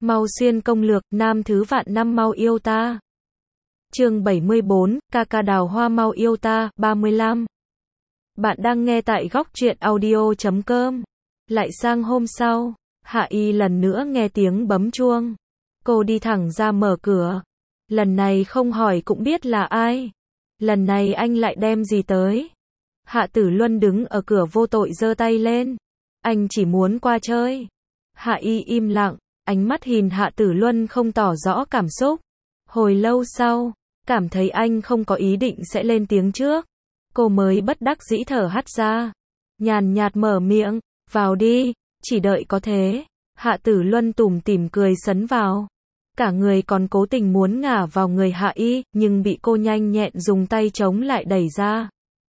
Mau xuyên công lược, nam thứ vạn năm mau yêu ta. Chương 74, ca ca đào hoa mau yêu ta, 35. Bạn đang nghe tại góc truyện audio.com. Lại sang hôm sau, Hạ Y lần nữa nghe tiếng bấm chuông. Cô đi thẳng ra mở cửa. Lần này không hỏi cũng biết là ai. Lần này anh lại đem gì tới? Hạ Tử Luân đứng ở cửa vô tội giơ tay lên. Anh chỉ muốn qua chơi. Hạ Y im lặng, ánh mắt nhìn Hạ Tử Luân không tỏ rõ cảm xúc. Hồi lâu sau, cảm thấy anh không có ý định sẽ lên tiếng trước. Cô mới bất đắc dĩ thở hắt ra. Nhàn nhạt mở miệng, vào đi, chỉ đợi có thế. Hạ Tử Luân tủm tỉm cười sấn vào. Cả người còn cố tình muốn ngả vào người Hạ Y, nhưng bị cô nhanh nhẹn dùng tay chống lại đẩy ra.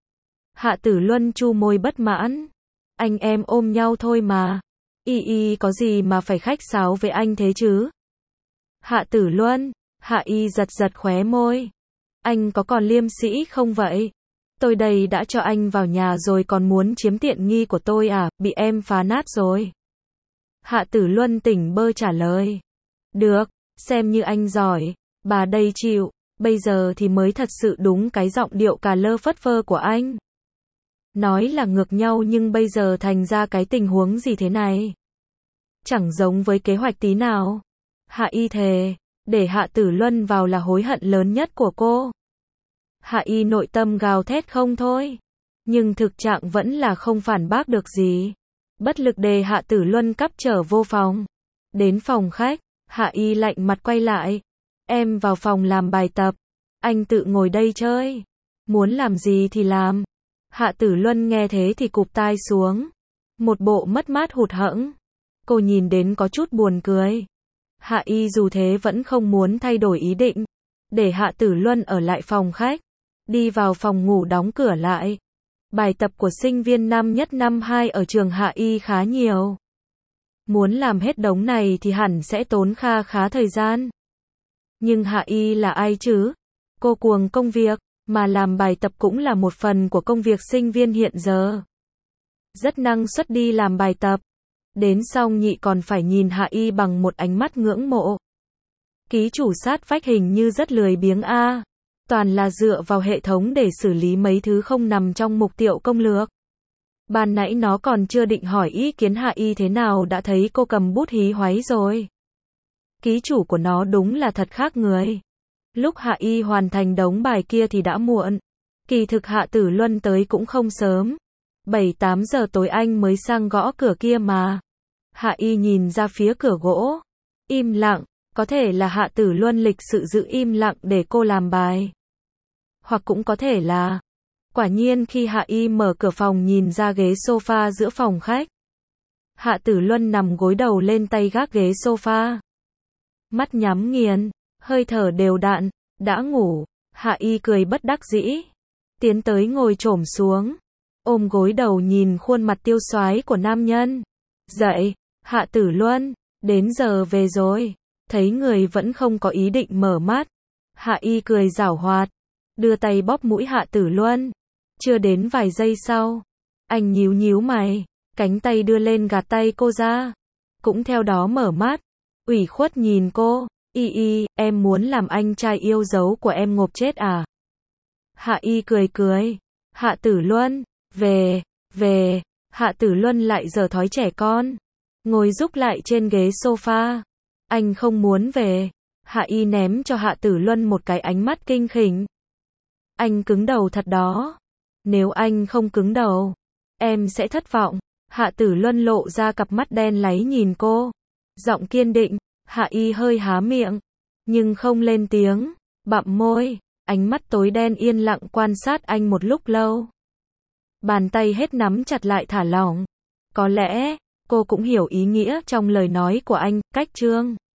Hạ Tử Luân chu môi bất mãn. Anh em ôm nhau thôi mà. Y có gì mà phải khách sáo với anh thế chứ? Hạ Tử Luân, Hạ Y giật giật khóe môi. Anh có còn liêm sĩ không vậy? Tôi đây đã cho anh vào nhà rồi còn muốn chiếm tiện nghi của tôi à, bị em phá nát rồi. Hạ Tử Luân tỉnh bơ trả lời. Được, xem như anh giỏi, bà đây chịu, bây giờ thì mới thật sự đúng cái giọng điệu cà lơ phất phơ của anh. Nói là ngược nhau nhưng bây giờ thành ra cái tình huống gì thế này? Chẳng giống với kế hoạch tí nào. Hạ Y thề, để Hạ Tử Luân vào là hối hận lớn nhất của cô. Hạ Y nội tâm gào thét không thôi. Nhưng thực trạng vẫn là không phản bác được gì. Bất lực để Hạ Tử Luân cắp trở vô phòng. Đến phòng khách, Hạ Y lạnh mặt quay lại. Em vào phòng làm bài tập. Anh tự ngồi đây chơi. Muốn làm gì thì làm. Hạ Tử Luân nghe thế thì cụp tai xuống. Một bộ mất mát hụt hẫng. Cô nhìn đến có chút buồn cười. Hạ Y dù thế vẫn không muốn thay đổi ý định. Để Hạ Tử Luân ở lại phòng khách. Đi vào phòng ngủ đóng cửa lại. Bài tập của sinh viên năm nhất năm 2 ở trường Hạ Y khá nhiều. Muốn làm hết đống này thì hẳn sẽ tốn khá thời gian. Nhưng Hạ Y là ai chứ? Cô cuồng công việc, mà làm bài tập cũng là một phần của công việc sinh viên hiện giờ. Rất năng suất đi làm bài tập. Đến xong nhị còn phải nhìn Hạ Y bằng một ánh mắt ngưỡng mộ. Ký chủ sát vách hình như rất lười biếng a. Toàn là dựa vào hệ thống để xử lý mấy thứ không nằm trong mục tiêu công lược. Ban nãy nó còn chưa định hỏi ý kiến Hạ Y thế nào đã thấy cô cầm bút hí hoáy rồi. Ký chủ của nó đúng là thật khác người. Lúc Hạ Y hoàn thành đống bài kia thì đã muộn. Kỳ thực Hạ Tử Luân tới cũng không sớm. 7-8 giờ tối anh mới sang gõ cửa kia mà. Hạ Y nhìn ra phía cửa gỗ. Im lặng, có thể là Hạ Tử Luân lịch sự giữ im lặng để cô làm bài. Hoặc cũng có thể là... Quả nhiên khi Hạ Y mở cửa phòng nhìn ra ghế sofa giữa phòng khách. Hạ Tử Luân nằm gối đầu lên tay gác ghế sofa. Mắt nhắm nghiền, hơi thở đều đặn, đã ngủ. Hạ Y cười bất đắc dĩ. Tiến tới ngồi chổm xuống. Ôm gối đầu nhìn khuôn mặt tiêu xoái của nam nhân. Dậy, Hạ Tử Luân, đến giờ về rồi. Thấy người vẫn không có ý định mở mắt. Hạ Y cười giảo hoạt. Đưa tay bóp mũi Hạ Tử Luân. Chưa đến vài giây sau. Anh nhíu mày. Cánh tay đưa lên gạt tay cô ra. Cũng theo đó mở mắt. Ủy khuất nhìn cô. Em muốn làm anh trai yêu dấu của em ngộp chết à? Hạ Y cười. Hạ Tử Luân, về. Hạ Tử Luân lại giở thói trẻ con. Ngồi rúc lại trên ghế sofa. Anh không muốn về. Hạ Y ném cho Hạ Tử Luân một cái ánh mắt kinh khỉnh. Anh cứng đầu thật đó. Nếu anh không cứng đầu, em sẽ thất vọng. Hạ Tử Luân lộ ra cặp mắt đen láy nhìn cô. Giọng kiên định. Hạ Y hơi há miệng, nhưng không lên tiếng, bặm môi, ánh mắt tối đen yên lặng quan sát anh một lúc lâu. Bàn tay hết nắm chặt lại thả lỏng. Có lẽ, cô cũng hiểu ý nghĩa trong lời nói của anh, cách chương.